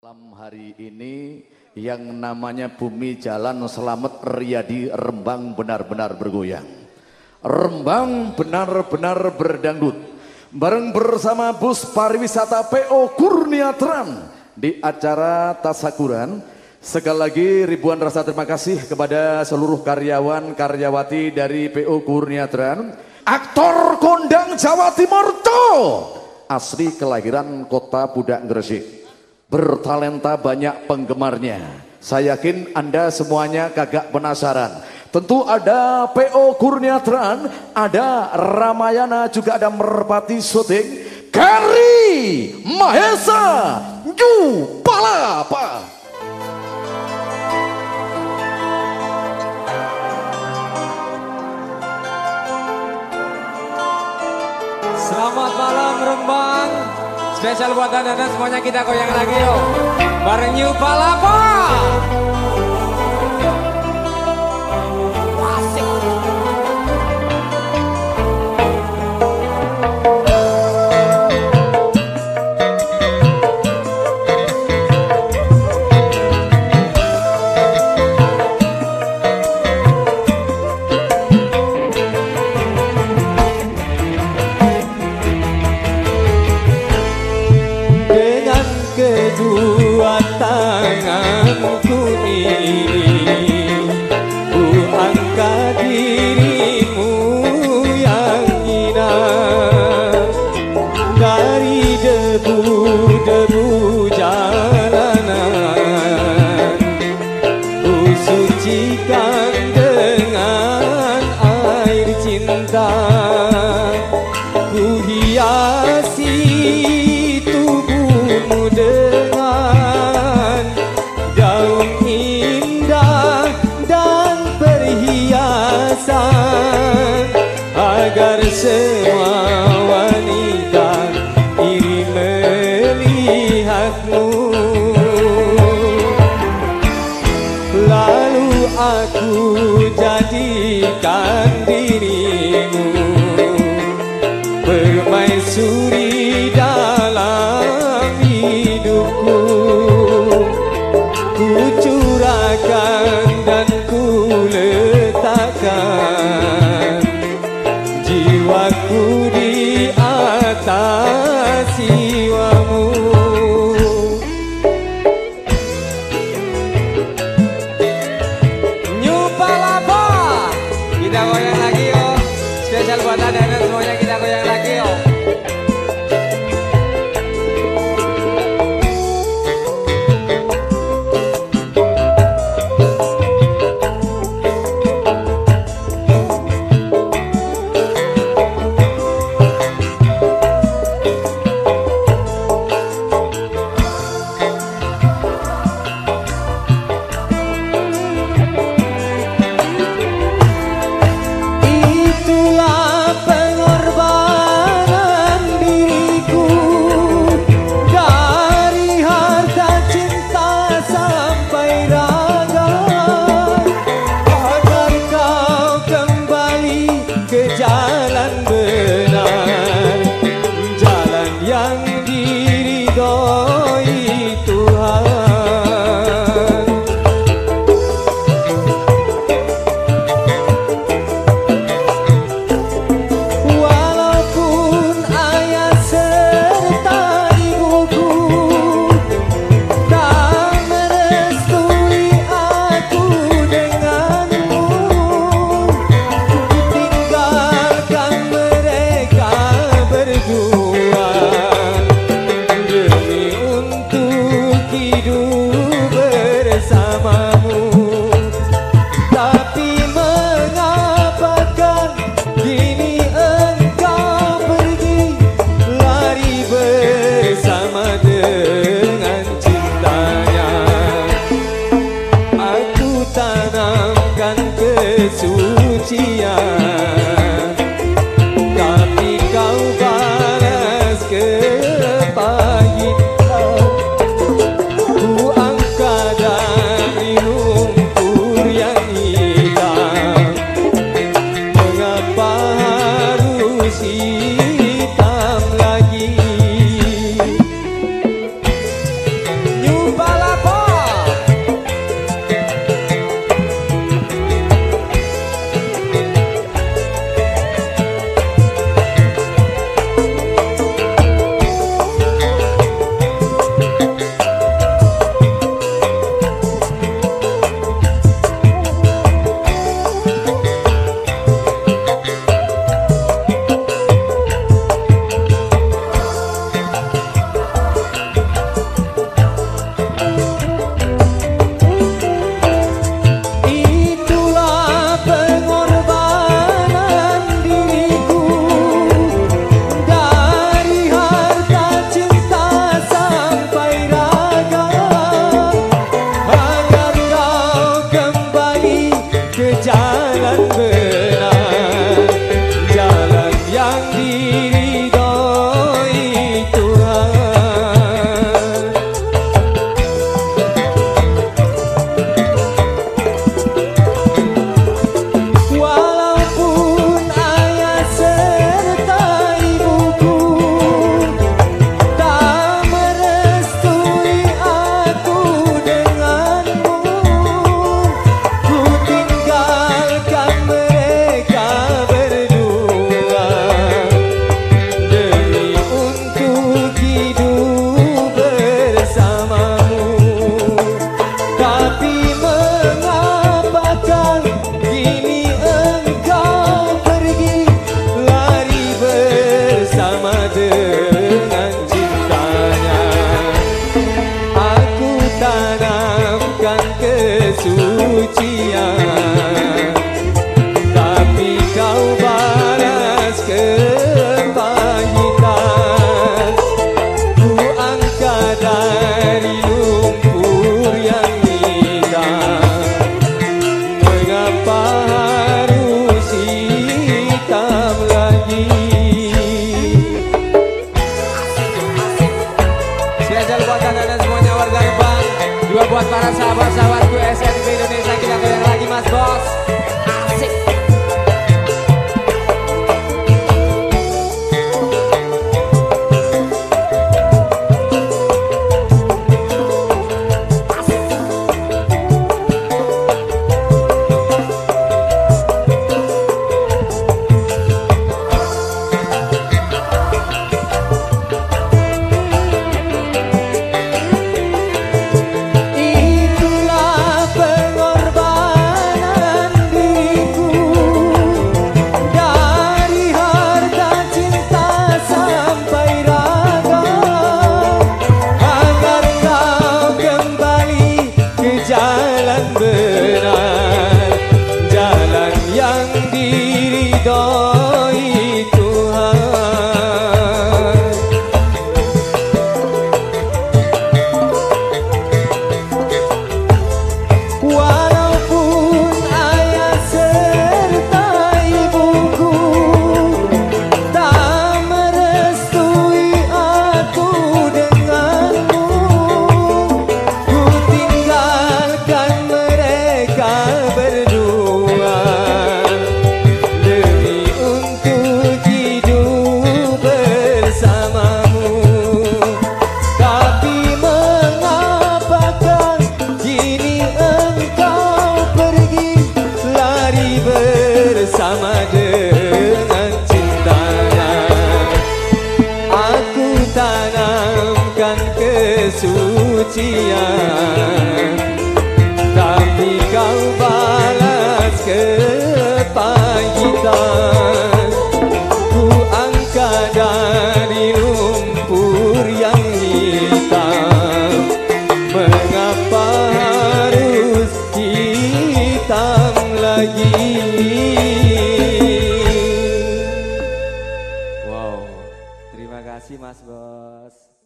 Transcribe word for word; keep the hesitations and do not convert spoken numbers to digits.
Malam hari ini yang namanya Bumi Jalan Selamat Riyadi Rembang benar-benar bergoyang. Rembang benar-benar berdangdut. Bareng bersama bus pariwisata P O Kurniatran di acara Tasakuran. Sekali lagi ribuan rasa terima kasih kepada seluruh karyawan karyawati dari P O Kurniatran. Aktor kondang Jawa Timur tuh asli kelahiran kota Pudak Gresik. Bertalenta banyak penggemarnya. Saya yakin Anda semuanya kagak penasaran. Tentu ada P O Kurniatran, ada Ramayana, juga ada Merpati Syuting, Gary Mahesa Yu Palapa. Selamat malam Rembang. Spesial buat anda semuanya, kita goyang lagi yuk. Bareng Yu Palapa. Kedua tanganku ini ku angkat dirimu yang indah dari debu-debu jalanan, ku sucikan dengan air cinta, ku hiasi dengan daun indah warga Rembang, juga buat para sahabat-sahabatku S N P Indonesia, kita goyang lagi Mas Bos. Asik. Bersama dengan cintanya, aku tanamkan kesucian, tapi kau balas kepahitan. Ku angkat dari lumpur yang hitam, mengapa harus hitam lagi? Wow, terima kasih Mas Bos.